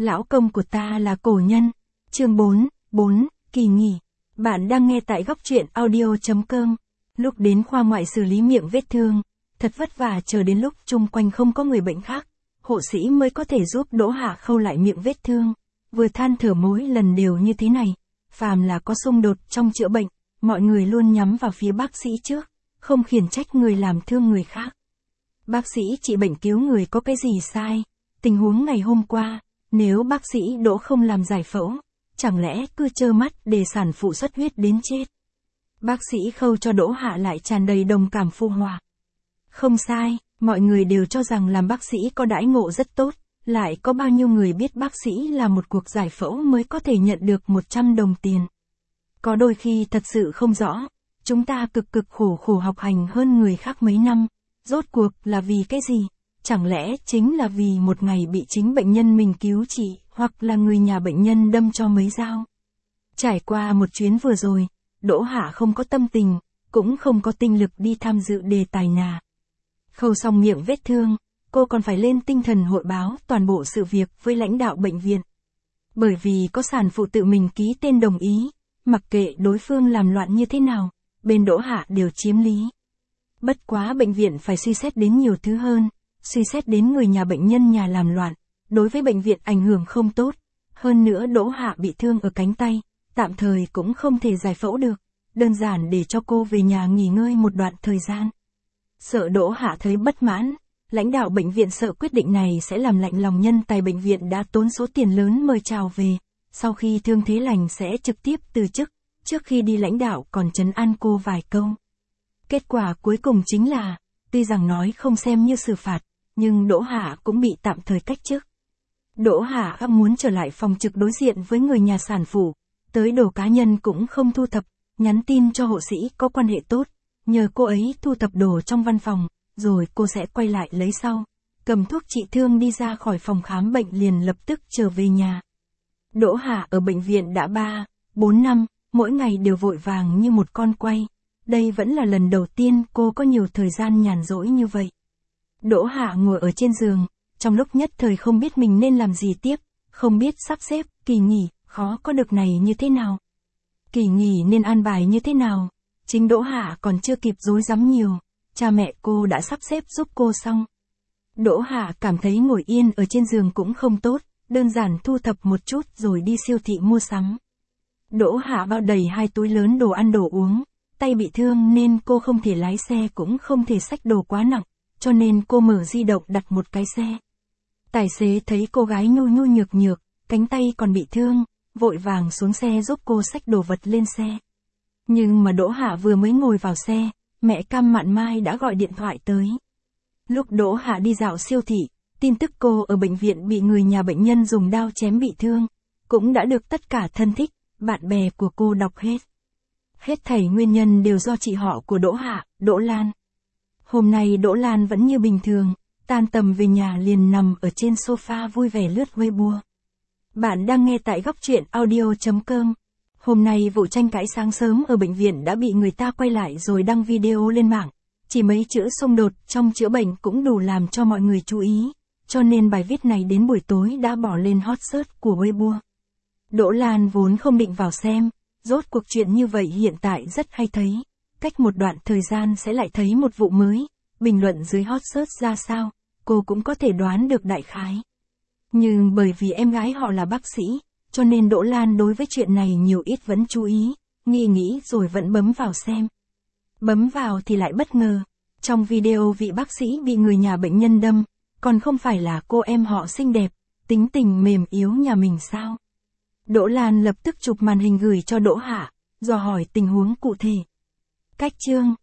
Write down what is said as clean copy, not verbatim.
Lão công của ta là cổ nhân. Chương 4, kỳ nghỉ. Bạn đang nghe tại góc truyện audio.com. Lúc đến khoa ngoại xử lý miệng vết thương, thật vất vả chờ đến lúc chung quanh không có người bệnh khác, hộ sĩ mới có thể giúp Đỗ Hạ khâu lại miệng vết thương. Vừa than thở mỗi lần đều như thế này, phàm là có xung đột trong chữa bệnh, mọi người luôn nhắm vào phía bác sĩ trước, không khiển trách người làm thương người khác. Bác sĩ trị bệnh cứu người có cái gì sai? Tình huống ngày hôm qua, nếu bác sĩ Đỗ không làm giải phẫu, chẳng lẽ cứ trơ mắt để sản phụ xuất huyết đến chết? Bác sĩ khâu cho Đỗ Hạ lại tràn đầy đồng cảm phụ họa. Không sai, mọi người đều cho rằng làm bác sĩ có đãi ngộ rất tốt, lại có bao nhiêu người biết bác sĩ là một cuộc giải phẫu mới có thể nhận được 100 đồng tiền. Có đôi khi thật sự không rõ, chúng ta cực khổ học hành hơn người khác mấy năm, rốt cuộc là vì cái gì? Chẳng lẽ chính là vì một ngày bị chính bệnh nhân mình cứu trị, hoặc là người nhà bệnh nhân đâm cho mấy dao? Trải qua một chuyến vừa rồi, Đỗ Hạ không có tâm tình, cũng không có tinh lực đi tham dự đề tài nà. Khâu xong miệng vết thương, cô còn phải lên tinh thần hội báo toàn bộ sự việc với lãnh đạo bệnh viện. Bởi vì có sản phụ tự mình ký tên đồng ý, mặc kệ đối phương làm loạn như thế nào, bên Đỗ Hạ đều chiếm lý. Bất quá bệnh viện phải suy xét đến nhiều thứ hơn, suy xét đến người nhà bệnh nhân nhà làm loạn, đối với bệnh viện ảnh hưởng không tốt. Hơn nữa Đỗ Hạ bị thương ở cánh tay, tạm thời cũng không thể giải phẫu được, đơn giản để cho cô về nhà nghỉ ngơi một đoạn thời gian. Sợ Đỗ Hạ thấy bất mãn, lãnh đạo bệnh viện sợ quyết định này sẽ làm lạnh lòng nhân tài bệnh viện đã tốn số tiền lớn mời chào về, sau khi thương thế lành sẽ trực tiếp từ chức, trước khi đi lãnh đạo còn trấn an cô vài câu. Kết quả cuối cùng chính là, tuy rằng nói không xem như xử phạt, nhưng Đỗ Hạ cũng bị tạm thời cách chức. Đỗ Hạ muốn trở lại phòng trực đối diện với người nhà sản phụ, tới đồ cá nhân cũng không thu thập, nhắn tin cho hộ sĩ có quan hệ tốt, nhờ cô ấy thu thập đồ trong văn phòng, rồi cô sẽ quay lại lấy sau. Cầm thuốc trị thương đi ra khỏi phòng khám bệnh liền lập tức trở về nhà. Đỗ Hạ ở bệnh viện đã 3-4 năm, mỗi ngày đều vội vàng như một con quay. Đây vẫn là lần đầu tiên cô có nhiều thời gian nhàn rỗi như vậy. Đỗ Hạ ngồi ở trên giường, trong lúc nhất thời không biết mình nên làm gì tiếp, không biết sắp xếp, kỳ nghỉ, khó có được này như thế nào. Kỳ nghỉ nên an bài như thế nào, chính Đỗ Hạ còn chưa kịp rối rắm nhiều, cha mẹ cô đã sắp xếp giúp cô xong. Đỗ Hạ cảm thấy ngồi yên ở trên giường cũng không tốt, đơn giản thu thập một chút rồi đi siêu thị mua sắm. Đỗ Hạ bao đầy 2 túi lớn đồ ăn đồ uống, tay bị thương nên cô không thể lái xe cũng không thể xách đồ quá nặng, cho nên cô mở di động đặt một cái xe. Tài xế thấy cô gái nhu nhược, cánh tay còn bị thương, vội vàng xuống xe giúp cô xách đồ vật lên xe. Nhưng mà Đỗ Hạ vừa mới ngồi vào xe, mẹ Cam Mạn Mai đã gọi điện thoại tới. Lúc Đỗ Hạ đi dạo siêu thị, tin tức cô ở bệnh viện bị người nhà bệnh nhân dùng dao chém bị thương, cũng đã được tất cả thân thích, bạn bè của cô đọc hết. Hết thảy nguyên nhân đều do chị họ của Đỗ Hạ, Đỗ Lan. Hôm nay Đỗ Lan vẫn như bình thường, tan tầm về nhà liền nằm ở trên sofa vui vẻ lướt Weibo. Bạn đang nghe tại góc truyện audio.com. Hôm nay vụ tranh cãi sáng sớm ở bệnh viện đã bị người ta quay lại rồi đăng video lên mạng. Chỉ mấy chữ xung đột trong chữa bệnh cũng đủ làm cho mọi người chú ý, cho nên bài viết này đến buổi tối đã bỏ lên hot search của Weibo. Đỗ Lan vốn không định vào xem, rốt cuộc chuyện như vậy hiện tại rất hay thấy. Cách một đoạn thời gian sẽ lại thấy một vụ mới, bình luận dưới hot search ra sao, cô cũng có thể đoán được đại khái. Nhưng bởi vì em gái họ là bác sĩ, cho nên Đỗ Lan đối với chuyện này nhiều ít vẫn chú ý, nghĩ rồi vẫn bấm vào xem. Bấm vào thì lại bất ngờ, trong video vị bác sĩ bị người nhà bệnh nhân đâm, còn không phải là cô em họ xinh đẹp, tính tình mềm yếu nhà mình sao? Đỗ Lan lập tức chụp màn hình gửi cho Đỗ Hạ, dò hỏi tình huống cụ thể. Cách chương